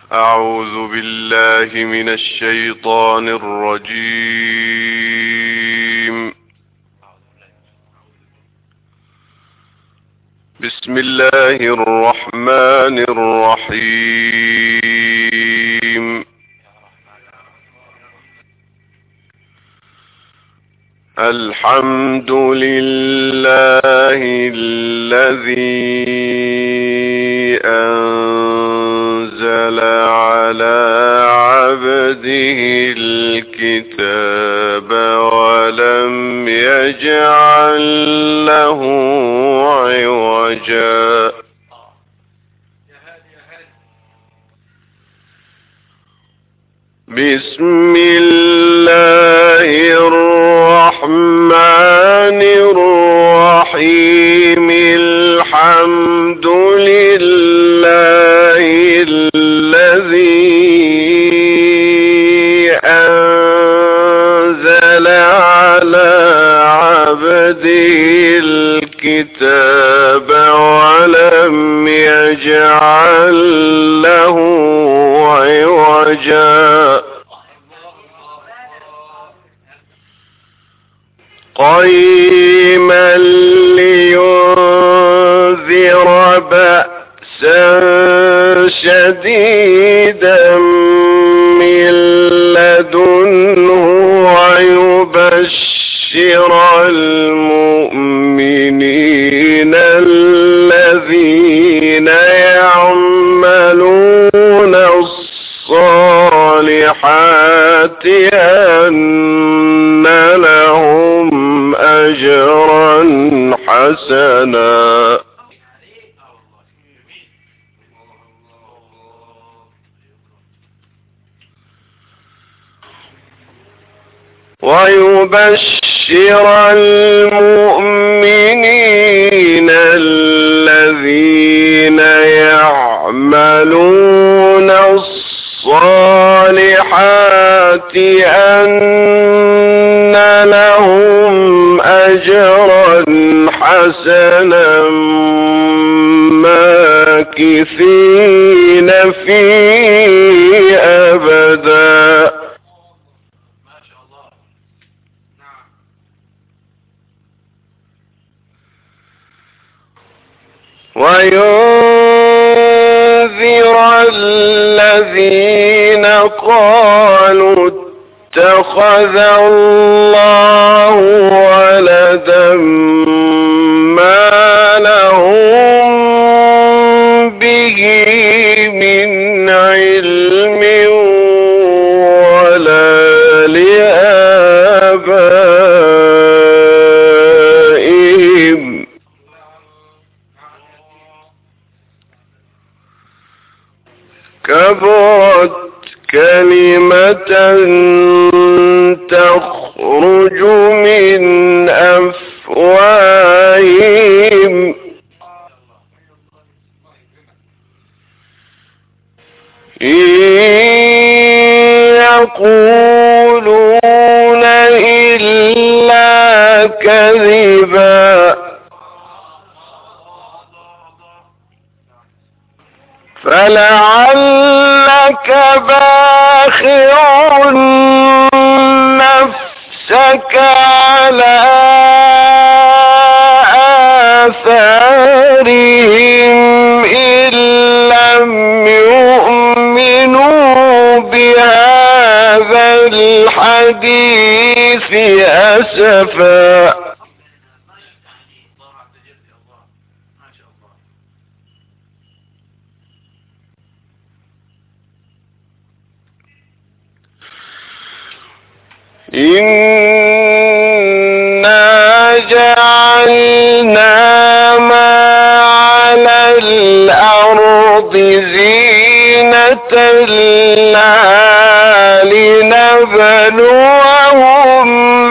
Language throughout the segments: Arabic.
أعوذ بالله من الشيطان الرجيم. بسم الله الرحمن الرحيم. الحمد لله الذي أنزل على عبده الكتاب ولم يجعل له عوجا. بسم الله الرحمن الرحيم. الحمد لله الذي أنزل على عبده الكتاب ولم يجعل له عوجا. قيما لينذر بأسا شديدا من لدنه ويبشر المؤمنين الذين يعملون الصالحات أن لهم أجرا حسنا. ويبشر المؤمنين الذين يعملون الصالحات أن لهم أجرا حسنا ماكثين فيه أبدا. وينذر الذين قالوا اتخذ الله ولدا ما لهم به من علم ولا لآبائهم. كبرت كلمة تخرج من أفواههم إن يقولون إلا كذبا. فلعلك باخع نفسك على آثارهم إن لم يؤمنوا بهذا الحديث أسفا. إنا جعلنا ما على الأرض زينة لها لنبلوهم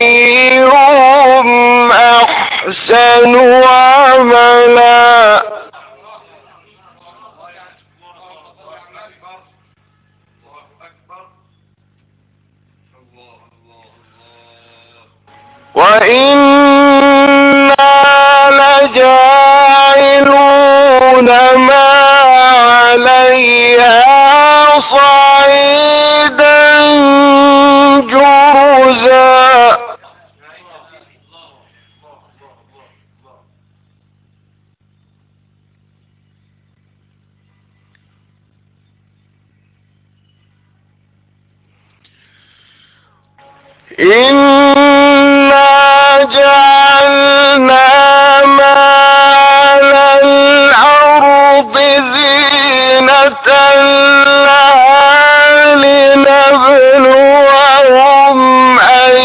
أيهم أحسن عملا. وإنا لجاعلون ما عليها إنا جعلنا ما على الأرض زينة لها لنبلوهم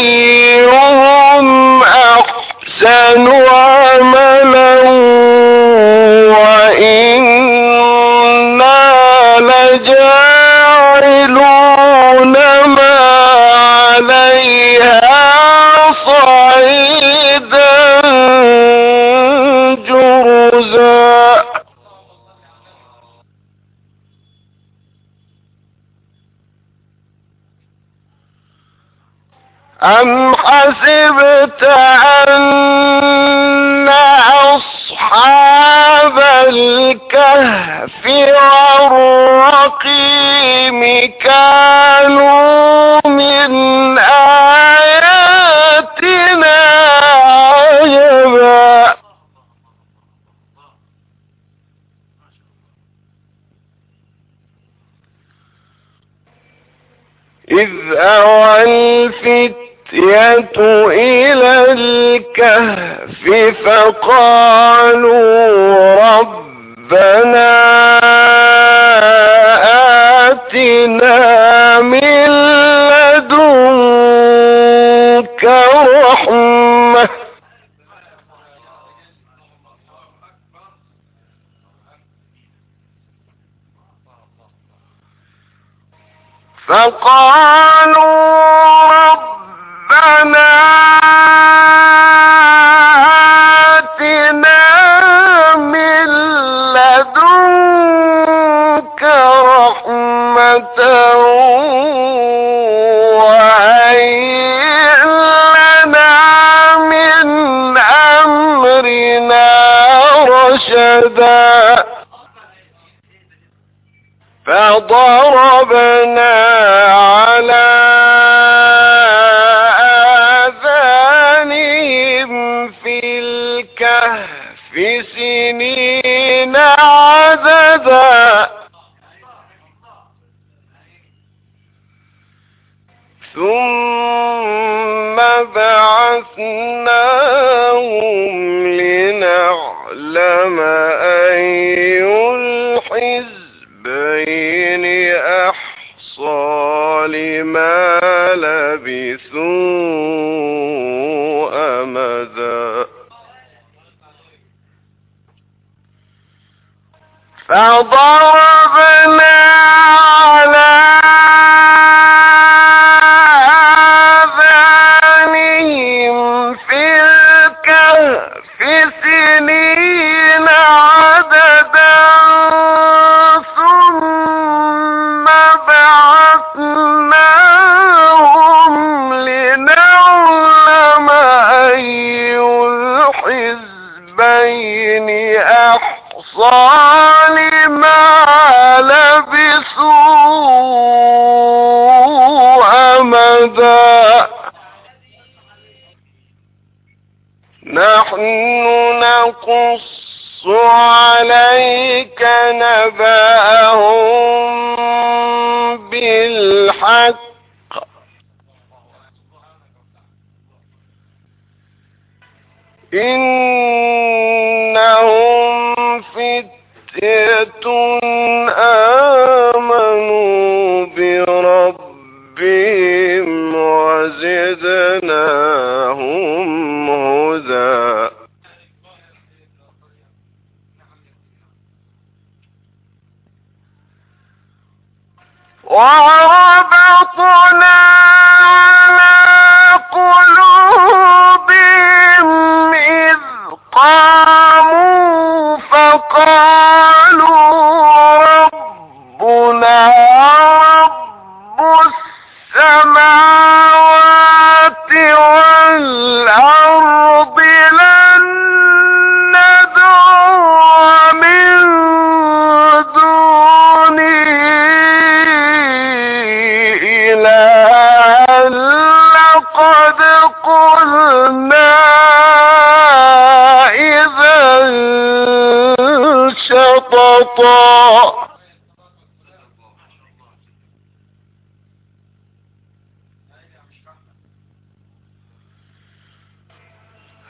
أيهم أحسن عملا وإنا لجاعلون ما عليها صعيدا جرزا. أم حسبت أن أصحاب الكهف والرقيم كانوا من آياتنا عجبا إذ أوى الفتية إلى الكهف فقالوا ربنا آتنا من لدنك رحمة فقالوا ربنا آتنا من لدنك رحمة وهيئ لنا من أمرنا رشدا فضربنا على آذانهم في الكهف سنين عددا ثم بعثناهم لنعلم أي الحزبين أحصى لما لبثوا أمدا فضربنا على آذانهم في الكهف سنين عددا ثم بعثناهم لنعلم أي الحزبين أحصى لما لبثوا أمدا نحن نقص عليك نبأهم بالحق إنهم فتية آمنوا بربهم وزدناهم هدى وربطنا على قلوبهم إذ قاموا فقالوا ربنا رب السماوات والأرض لن ندعو من دونه إلها لقد قلنا إذا شططا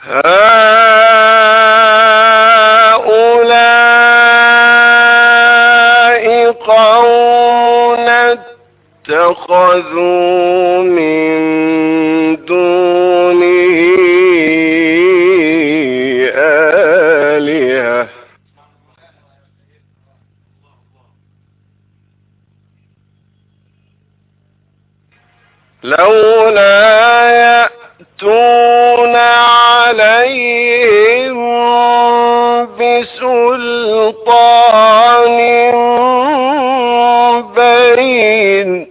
هؤلاء قوم اتخذوا من دونه آلهة لولا يأتون عليهم بسلطان بين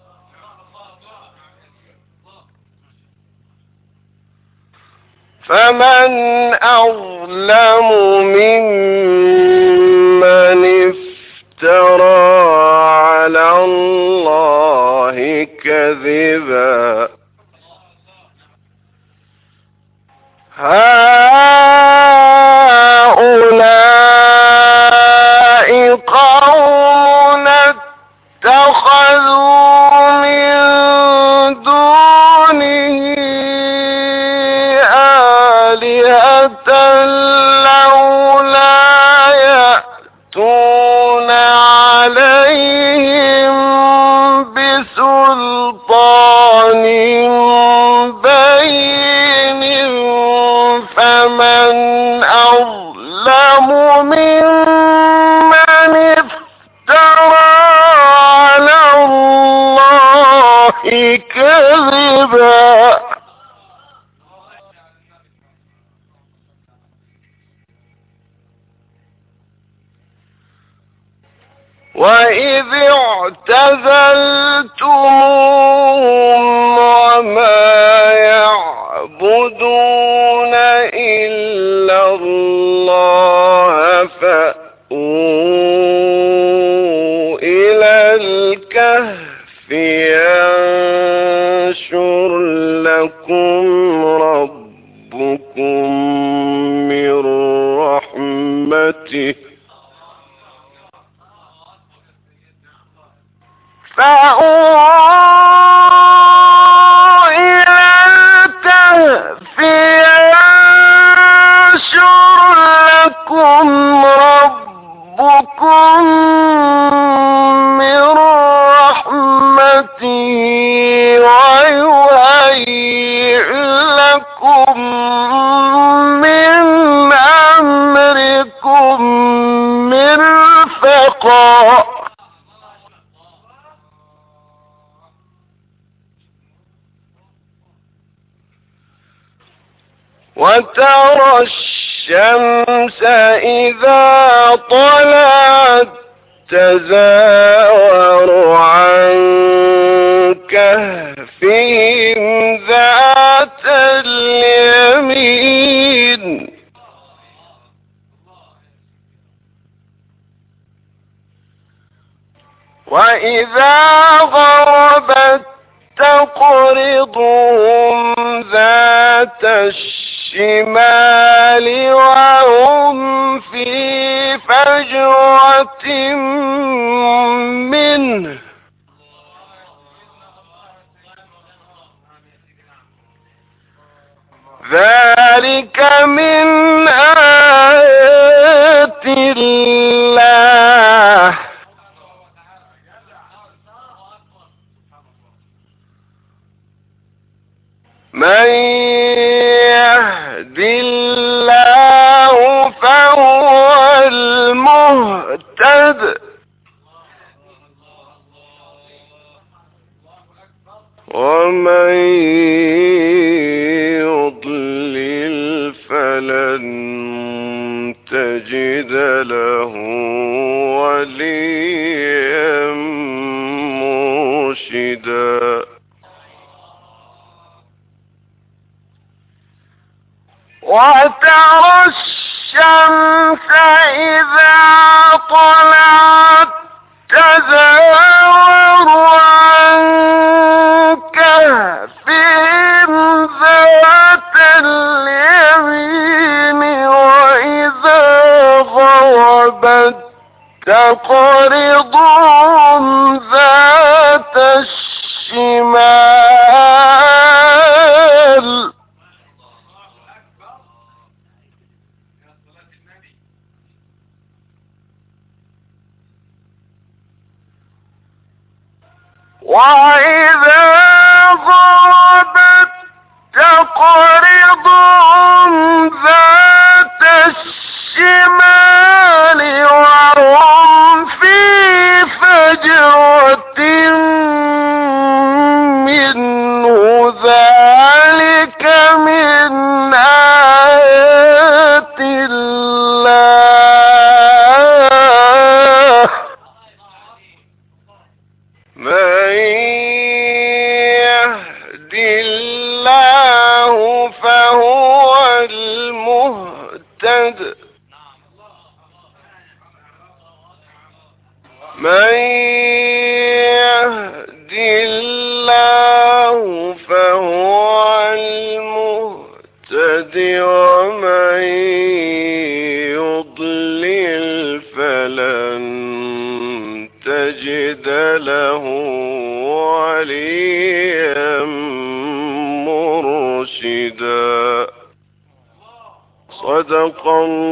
فمن أظلم ممن افترى على الله كذبا هؤلاء قوم اتخذوا من دونه آلهة لولا يأتون عليهم بسلطان بين فمن أظلم ممن افترى على الله كذبا وإذ اعتزلتموهم وما يعبدون إلا الله فأووا إلى الكهف ينشر لكم ربكم من رحمته فأووا إلى الكهف ينشر لكم ربكم من رحمته ويهيئ لكم من أمركم مرفقا وترى الشمس إذا طلعت تزاور عن كهفهم ذات اليمين وإذا غربت تقرضهم ذات الشمال وهم في فجوة منه ذلك من آيات الله من يهد الله فهو المهتد ومن يضلل فلن تجد له وليا مرشدا وترى الشمس إذا طلعت تزاور عن كهفهم ذات اليمين وإذا غربت تقرضهم ذات الشمال وإذا ضربت تقرضهم ذات الشمال وهم في فجوة منه ذلك من آيات الله من يهد الله فهو المهتد من يهد الله فهو المهتد ومن يضلل فلن تجد له وليا مرشدا. صدق الله